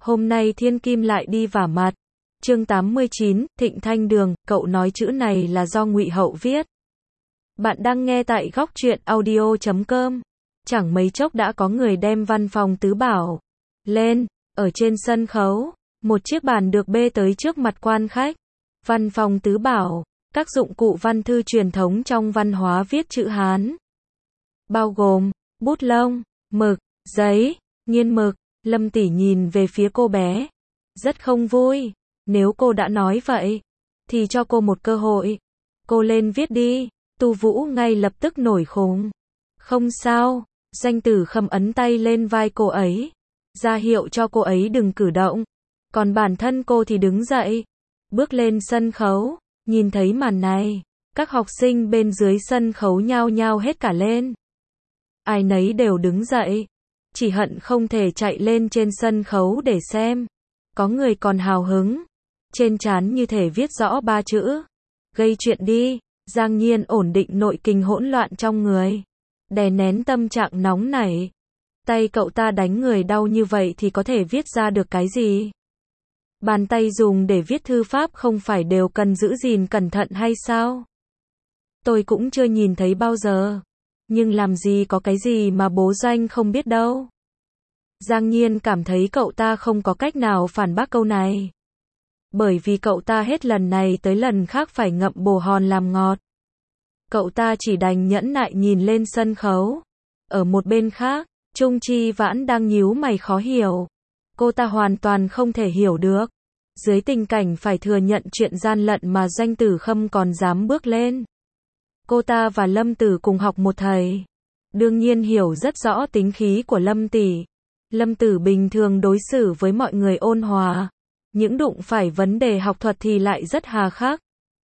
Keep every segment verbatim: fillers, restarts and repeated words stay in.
Hôm nay Thiên Kim lại đi vả mặt. Chương tám mươi chín, Thịnh Thanh Đường, cậu nói chữ này là do Ngụy Hậu viết. Bạn đang nghe tại góc truyện audio chấm com. Chẳng mấy chốc đã có người đem văn phòng tứ bảo lên, ở trên sân khấu, một chiếc bàn được bê tới trước mặt quan khách. Văn phòng tứ bảo, các dụng cụ văn thư truyền thống trong văn hóa viết chữ Hán. Bao gồm, bút lông, mực, giấy, nghiên mực. Lâm Tỷ nhìn về phía cô bé. Rất không vui. Nếu cô đã nói vậy, thì cho cô một cơ hội. Cô lên viết đi. Tu Vũ ngay lập tức nổi khùng. Không sao. Doanh Tử Khâm ấn tay lên vai cô ấy, ra hiệu cho cô ấy đừng cử động. Còn bản thân cô thì đứng dậy, bước lên sân khấu. Nhìn thấy màn này, các học sinh bên dưới sân khấu nhao nhao hết cả lên. Ai nấy đều đứng dậy, chỉ hận không thể chạy lên trên sân khấu để xem. Có người còn hào hứng, trên trán như thể viết rõ ba chữ: gây chuyện đi. Giang Nhiên ổn định nội kinh hỗn loạn trong người, đè nén tâm trạng nóng nảy. Tay cậu ta đánh người đau như vậy thì có thể viết ra được cái gì? Bàn tay dùng để viết thư pháp không phải đều cần giữ gìn cẩn thận hay sao? Tôi cũng chưa nhìn thấy bao giờ. Nhưng làm gì có cái gì mà bố Doanh không biết đâu. Giang Nhiên cảm thấy cậu ta không có cách nào phản bác câu này. Bởi vì cậu ta hết lần này tới lần khác phải ngậm bồ hòn làm ngọt. Cậu ta chỉ đành nhẫn nại nhìn lên sân khấu. Ở một bên khác, Trung Chi Vãn đang nhíu mày khó hiểu. Cô ta hoàn toàn không thể hiểu được. Dưới tình cảnh phải thừa nhận chuyện gian lận mà Doanh Tử Khâm còn dám bước lên. Cô ta và Lâm Tử cùng học một thầy. Đương nhiên hiểu rất rõ tính khí của Lâm Tỷ. Lâm Tử bình thường đối xử với mọi người ôn hòa. Những đụng phải vấn đề học thuật thì lại rất hà khắc.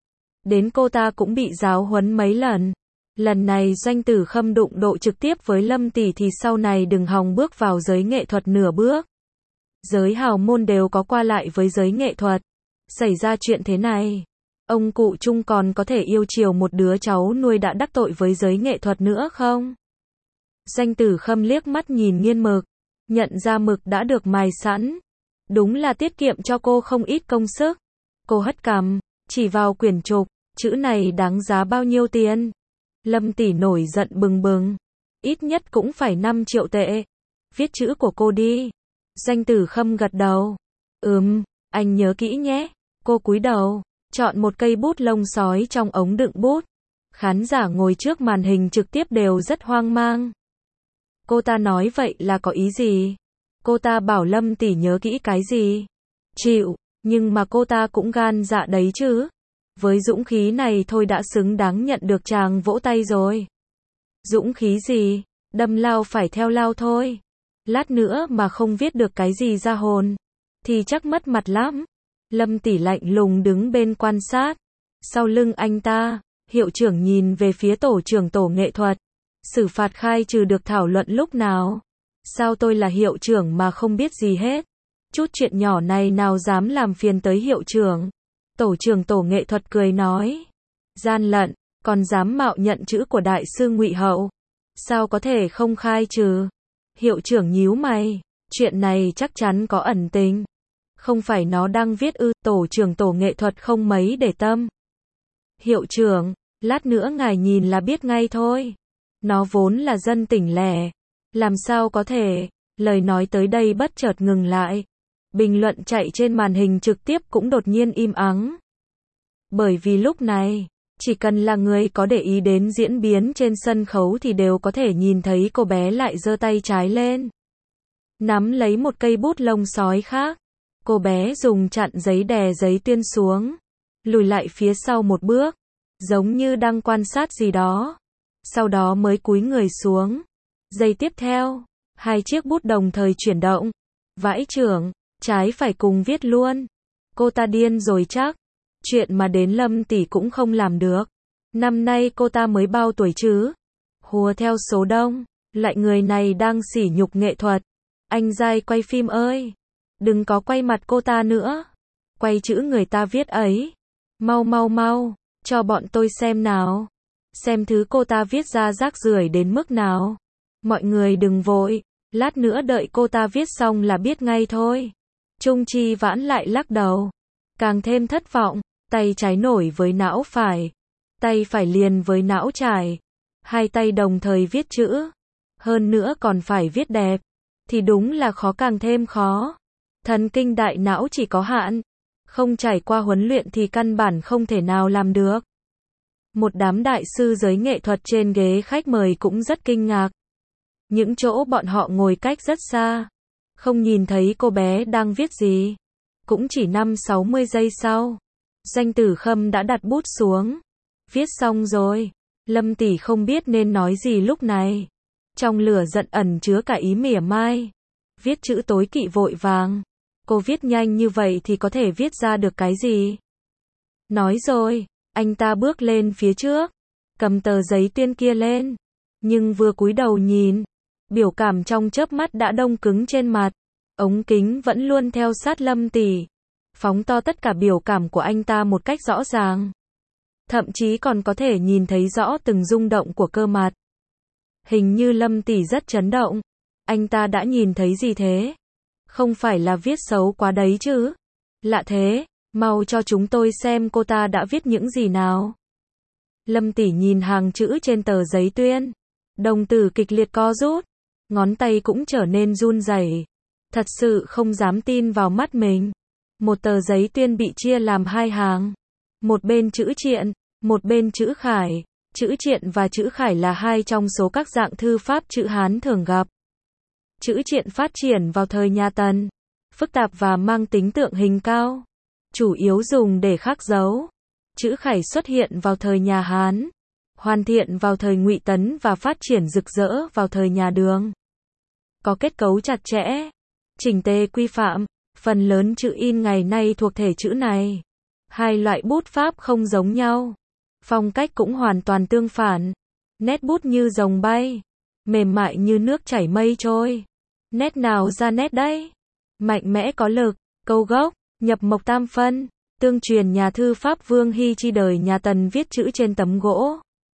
Đến cô ta cũng bị giáo huấn mấy lần. Lần này Doanh Tử Khâm đụng độ trực tiếp với Lâm Tỷ thì sau này đừng hòng bước vào giới nghệ thuật nửa bước. Giới hào môn đều có qua lại với giới nghệ thuật. Xảy ra chuyện thế này, ông cụ Trung còn có thể yêu chiều một đứa cháu nuôi đã đắc tội với giới nghệ thuật nữa không? Doanh Tử Khâm liếc mắt nhìn nghiên mực, nhận ra mực đã được mài sẵn. Đúng là tiết kiệm cho cô không ít công sức. Cô hất cằm, chỉ vào quyển trục, chữ này đáng giá bao nhiêu tiền? Lâm Tỷ nổi giận bừng bừng. Ít nhất cũng phải năm triệu tệ. Viết chữ của cô đi. Doanh Tử Khâm gật đầu. Ừm, anh nhớ kỹ nhé. Cô cúi đầu, chọn một cây bút lông sói trong ống đựng bút. Khán giả ngồi trước màn hình trực tiếp đều rất hoang mang. Cô ta nói vậy là có ý gì? Cô ta bảo Lâm Tỷ nhớ kỹ cái gì? Chịu, nhưng mà cô ta cũng gan dạ đấy chứ. Với dũng khí này thôi đã xứng đáng nhận được tràng vỗ tay rồi. Dũng khí gì? Đâm lao phải theo lao thôi. Lát nữa mà không viết được cái gì ra hồn, thì chắc mất mặt lắm. Lâm Tỷ lạnh lùng đứng bên quan sát. Sau lưng anh ta, hiệu trưởng nhìn về phía tổ trưởng tổ nghệ thuật. Xử phạt khai trừ được thảo luận lúc nào? Sao tôi là hiệu trưởng mà không biết gì hết? Chút chuyện nhỏ này nào dám làm phiền tới hiệu trưởng? Tổ trưởng tổ nghệ thuật cười nói. Gian lận, còn dám mạo nhận chữ của đại sư Ngụy Hậu. Sao có thể không khai trừ? Hiệu trưởng nhíu mày. Chuyện này chắc chắn có ẩn tình. Không phải nó đang viết ư? Tổ trưởng tổ nghệ thuật không mấy để tâm. Hiệu trưởng, lát nữa ngài nhìn là biết ngay thôi. Nó vốn là dân tỉnh lẻ. Làm sao có thể? Lời nói tới đây bất chợt ngừng lại. Bình luận chạy trên màn hình trực tiếp cũng đột nhiên im ắng. Bởi vì lúc này, chỉ cần là người có để ý đến diễn biến trên sân khấu thì đều có thể nhìn thấy cô bé lại giơ tay trái lên, nắm lấy một cây bút lông sói khác. Cô bé dùng chặn giấy đè giấy tuyên xuống, lùi lại phía sau một bước, giống như đang quan sát gì đó. Sau đó mới cúi người xuống. Giây tiếp theo, hai chiếc bút đồng thời chuyển động. Vãi chưởng, trái phải cùng viết luôn. Cô ta điên rồi chắc. Chuyện mà đến Lâm Tỷ cũng không làm được. Năm nay cô ta mới bao tuổi chứ? Hùa theo số đông, lại người này đang sỉ nhục nghệ thuật. Anh giai quay phim ơi, đừng có quay mặt cô ta nữa. Quay chữ người ta viết ấy. Mau mau mau, cho bọn tôi xem nào. Xem thứ cô ta viết ra rác rưởi đến mức nào. Mọi người đừng vội, lát nữa đợi cô ta viết xong là biết ngay thôi. Trung Chi Vãn lại lắc đầu. Càng thêm thất vọng, tay trái nổi với não phải. Tay phải liền với não trái. Hai tay đồng thời viết chữ. Hơn nữa còn phải viết đẹp. Thì đúng là khó càng thêm khó. Thần kinh đại não chỉ có hạn. Không trải qua huấn luyện thì căn bản không thể nào làm được. Một đám đại sư giới nghệ thuật trên ghế khách mời cũng rất kinh ngạc. Những chỗ bọn họ ngồi cách rất xa. Không nhìn thấy cô bé đang viết gì. Cũng chỉ năm sáu mươi giây sau. Doanh Tử Khâm đã đặt bút xuống. Viết xong rồi. Lâm tỷ không biết nên nói gì lúc này. Trong lửa giận ẩn chứa cả ý mỉa mai. Viết chữ tối kỵ vội vàng. Cô viết nhanh như vậy thì có thể viết ra được cái gì? Nói rồi, anh ta bước lên phía trước. Cầm tờ giấy tuyên kia lên. Nhưng vừa cúi đầu nhìn. Biểu cảm trong chớp mắt đã đông cứng trên mặt. Ống kính vẫn luôn theo sát Lâm tỷ. Phóng to tất cả biểu cảm của anh ta một cách rõ ràng. Thậm chí còn có thể nhìn thấy rõ từng rung động của cơ mặt. Hình như Lâm tỷ rất chấn động. Anh ta đã nhìn thấy gì thế? Không phải là viết xấu quá đấy chứ? Lạ thế, mau cho chúng tôi xem cô ta đã viết những gì nào. Lâm tỷ nhìn hàng chữ trên tờ giấy tuyên. Đồng tử kịch liệt co rút. Ngón tay cũng trở nên run rẩy. Thật sự không dám tin vào mắt mình. Một tờ giấy tuyên bị chia làm hai hàng. Một bên chữ triện, một bên chữ khải. Chữ triện và chữ khải là hai trong số các dạng thư pháp chữ Hán thường gặp. Chữ triện phát triển vào thời nhà Tần. Phức tạp và mang tính tượng hình cao. Chủ yếu dùng để khắc dấu. Chữ khải xuất hiện vào thời nhà Hán. Hoàn thiện vào thời Ngụy Tấn và phát triển rực rỡ vào thời nhà Đường. Có kết cấu chặt chẽ, chỉnh tề quy phạm. Phần lớn chữ in ngày nay thuộc thể chữ này. Hai loại bút pháp không giống nhau. Phong cách cũng hoàn toàn tương phản. Nét bút như rồng bay. Mềm mại như nước chảy mây trôi. Nét nào ra nét đấy? Mạnh mẽ có lực, câu gốc, nhập mộc tam phân. Tương truyền nhà thư pháp Vương Hy Chi đời nhà Tần viết chữ trên tấm gỗ.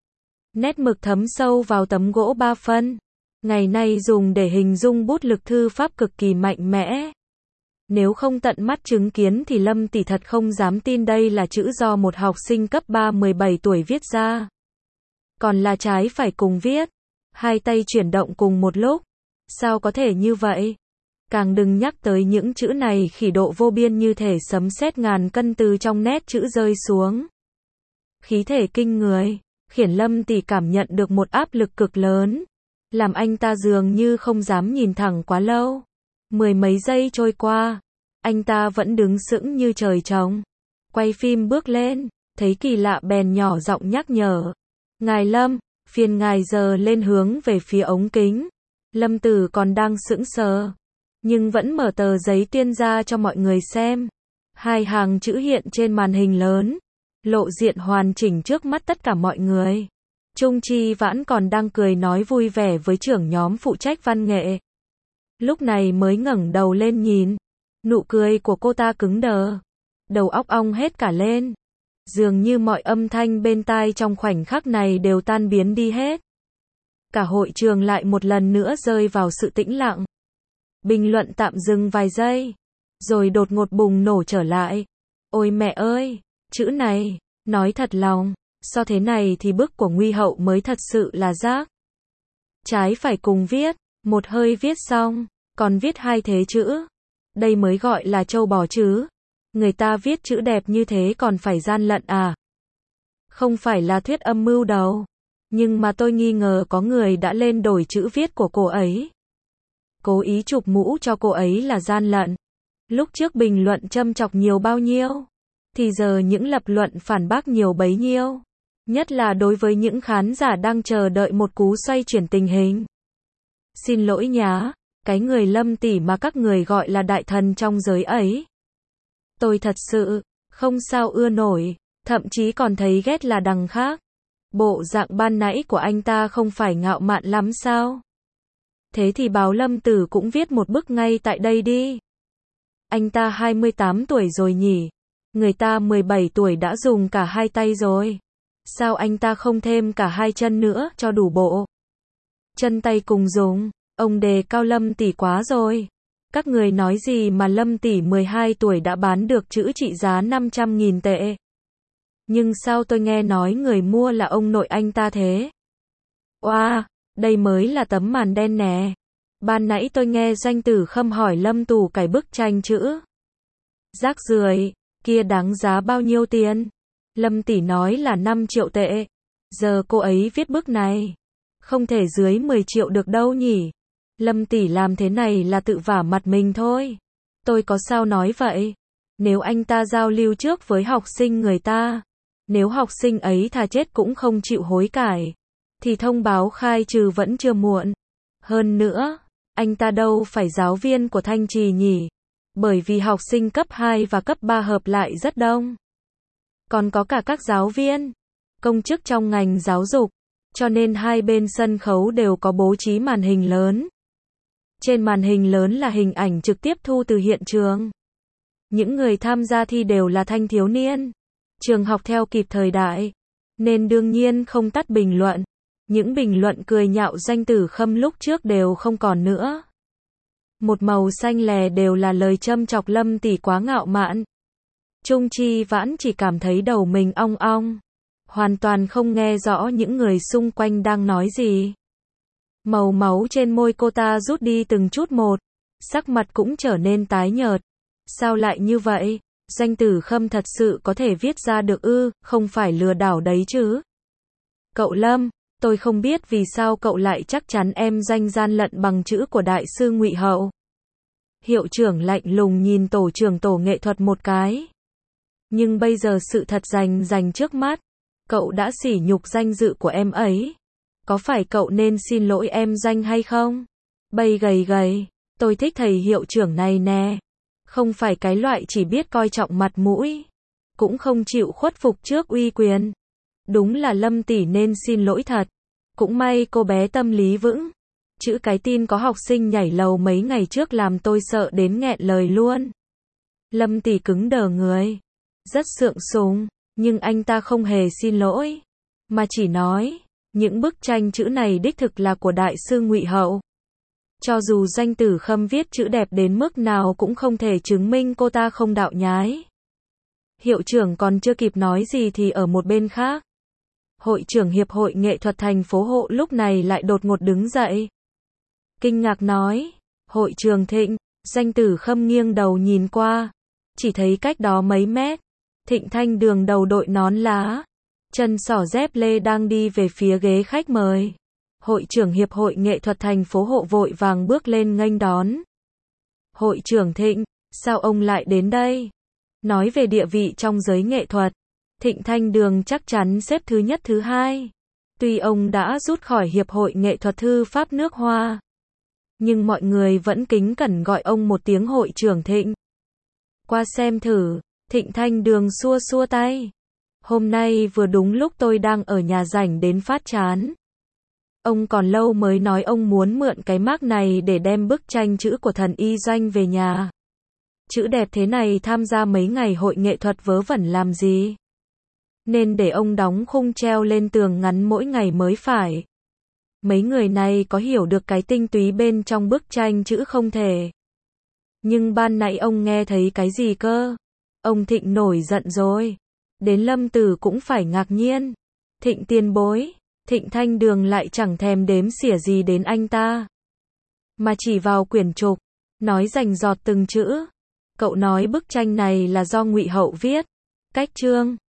Nét mực thấm sâu vào tấm gỗ ba phân. Ngày nay dùng để hình dung bút lực thư pháp cực kỳ mạnh mẽ. Nếu không tận mắt chứng kiến thì Lâm tỷ thật không dám tin đây là chữ do một học sinh cấp ba mười bảy tuổi viết ra. Còn là trái phải cùng viết. Hai tay chuyển động cùng một lúc. Sao có thể như vậy? Càng đừng nhắc tới những chữ này khỉ độ vô biên như thể sấm sét ngàn cân từ trong nét chữ rơi xuống. Khí thể kinh người, khiến Lâm tỷ cảm nhận được một áp lực cực lớn. Làm anh ta dường như không dám nhìn thẳng quá lâu. Mười mấy giây trôi qua, anh ta vẫn đứng sững như trời trồng. Quay phim bước lên, thấy kỳ lạ bèn nhỏ giọng nhắc nhở. Ngài Lâm, phiền ngài giờ lên hướng về phía ống kính. Lâm Tử còn đang sững sờ, nhưng vẫn mở tờ giấy tuyên ra cho mọi người xem. Hai hàng chữ hiện trên màn hình lớn, lộ diện hoàn chỉnh trước mắt tất cả mọi người. Trung Chi Vãn còn đang cười nói vui vẻ với trưởng nhóm phụ trách văn nghệ. Lúc này mới ngẩng đầu lên nhìn. Nụ cười của cô ta cứng đờ. Đầu óc ong hết cả lên. Dường như mọi âm thanh bên tai trong khoảnh khắc này đều tan biến đi hết. Cả hội trường lại một lần nữa rơi vào sự tĩnh lặng. Bình luận tạm dừng vài giây. Rồi đột ngột bùng nổ trở lại. Ôi mẹ ơi, chữ này, nói thật lòng, so thế này thì bức của Nguy Hậu mới thật sự là rác. Trái phải cùng viết, một hơi viết xong, còn viết hai thế chữ. Đây mới gọi là trâu bò chứ. Người ta viết chữ đẹp như thế còn phải gian lận à? Không phải là thuyết âm mưu đâu. Nhưng mà tôi nghi ngờ có người đã lên đổi chữ viết của cô ấy. Cố ý chụp mũ cho cô ấy là gian lận. Lúc trước bình luận châm chọc nhiều bao nhiêu, thì giờ những lập luận phản bác nhiều bấy nhiêu. Nhất là đối với những khán giả đang chờ đợi một cú xoay chuyển tình hình. Xin lỗi nhá, cái người Lâm tỷ mà các người gọi là đại thần trong giới ấy. Tôi thật sự, không sao ưa nổi, thậm chí còn thấy ghét là đằng khác. Bộ dạng ban nãy của anh ta không phải ngạo mạn lắm sao? Thế thì báo Lâm Tử cũng viết một bức ngay tại đây đi. Anh ta hai mươi tám tuổi rồi nhỉ? Người ta mười bảy tuổi đã dùng cả hai tay rồi. Sao anh ta không thêm cả hai chân nữa cho đủ bộ? Chân tay cùng dùng, ông đề cao Lâm tỷ quá rồi. Các người nói gì mà Lâm tỷ mười hai tuổi đã bán được chữ trị giá năm trăm nghìn tệ. Nhưng sao tôi nghe nói người mua là ông nội anh ta thế? Oa, đây mới là tấm màn đen nè. Ban nãy tôi nghe Doanh Tử Khâm hỏi Lâm Tú cải bức tranh chữ. Rác rưởi, kia đáng giá bao nhiêu tiền? Lâm tỷ nói là năm triệu tệ. Giờ cô ấy viết bức này, không thể dưới mười triệu được đâu nhỉ? Lâm tỷ làm thế này là tự vả mặt mình thôi. Tôi có sao nói vậy? Nếu anh ta giao lưu trước với học sinh người ta, nếu học sinh ấy thà chết cũng không chịu hối cải, thì thông báo khai trừ vẫn chưa muộn. Hơn nữa, anh ta đâu phải giáo viên của Thanh Trì nhỉ? Bởi vì học sinh cấp hai và cấp ba hợp lại rất đông. Còn có cả các giáo viên, công chức trong ngành giáo dục, cho nên hai bên sân khấu đều có bố trí màn hình lớn. Trên màn hình lớn là hình ảnh trực tiếp thu từ hiện trường. Những người tham gia thi đều là thanh thiếu niên. Trường học theo kịp thời đại, nên đương nhiên không tắt bình luận. Những bình luận cười nhạo Doanh Tử Khâm lúc trước đều không còn nữa. Một màu xanh lè đều là lời châm chọc Lâm tỷ quá ngạo mạn. Trung Chi Vãn chỉ cảm thấy đầu mình ong ong, hoàn toàn không nghe rõ những người xung quanh đang nói gì. Màu máu trên môi cô ta rút đi từng chút một, sắc mặt cũng trở nên tái nhợt. Sao lại như vậy? Doanh Tử Khâm thật sự có thể viết ra được ư, không phải lừa đảo đấy chứ? Cậu Lâm, tôi không biết vì sao cậu lại chắc chắn em Doanh gian lận bằng chữ của đại sư Ngụy Hậu. Hiệu trưởng lạnh lùng nhìn tổ trưởng tổ nghệ thuật một cái. Nhưng bây giờ sự thật rành rành trước mắt, cậu đã sỉ nhục danh dự của em ấy. Có phải cậu nên xin lỗi em Doanh hay không? Bây gầy gầy, tôi thích thầy hiệu trưởng này nè. Không phải cái loại chỉ biết coi trọng mặt mũi, cũng không chịu khuất phục trước uy quyền. Đúng là Lâm tỷ nên xin lỗi thật. Cũng may cô bé tâm lý vững. Chữ cái tin có học sinh nhảy lầu mấy ngày trước làm tôi sợ đến nghẹn lời luôn. Lâm tỷ cứng đờ người, rất sượng sùng, nhưng anh ta không hề xin lỗi, mà chỉ nói, những bức tranh chữ này đích thực là của đại sư Ngụy Hậu. Cho dù Doanh Tử Khâm viết chữ đẹp đến mức nào cũng không thể chứng minh cô ta không đạo nhái. Hiệu trưởng còn chưa kịp nói gì thì ở một bên khác, hội trưởng Hiệp hội Nghệ thuật thành phố Hộ lúc này lại đột ngột đứng dậy. Kinh ngạc nói, hội trưởng Thịnh. Doanh Tử Khâm nghiêng đầu nhìn qua, chỉ thấy cách đó mấy mét, Thịnh Thanh Đường đầu đội nón lá, chân xỏ dép lê đang đi về phía ghế khách mời. Hội trưởng Hiệp hội Nghệ thuật thành phố Hộ vội vàng bước lên nghênh đón. Hội trưởng Thịnh, sao ông lại đến đây? Nói về địa vị trong giới nghệ thuật, Thịnh Thanh Đường chắc chắn xếp thứ nhất thứ hai. Tuy ông đã rút khỏi Hiệp hội Nghệ thuật thư pháp nước Hoa, nhưng mọi người vẫn kính cẩn gọi ông một tiếng hội trưởng Thịnh. Qua xem thử, Thịnh Thanh Đường xua xua tay. Hôm nay vừa đúng lúc tôi đang ở nhà rảnh đến phát chán. Ông còn lâu mới nói ông muốn mượn cái mác này để đem bức tranh chữ của thần y Doanh về nhà. Chữ đẹp thế này tham gia mấy ngày hội nghệ thuật vớ vẩn làm gì? Nên để ông đóng khung treo lên tường ngắn mỗi ngày mới phải. Mấy người này có hiểu được cái tinh túy bên trong bức tranh chữ không thể. Nhưng ban nãy ông nghe thấy cái gì cơ? Ông Thịnh nổi giận rồi. Đến Lâm Tử cũng phải ngạc nhiên. Thịnh tiền bối, Thịnh Thanh Đường lại chẳng thèm đếm xỉa gì đến anh ta, mà chỉ vào quyển trục, nói rành rọt từng chữ. Cậu nói bức tranh này là do Ngụy Hậu viết. Cách chương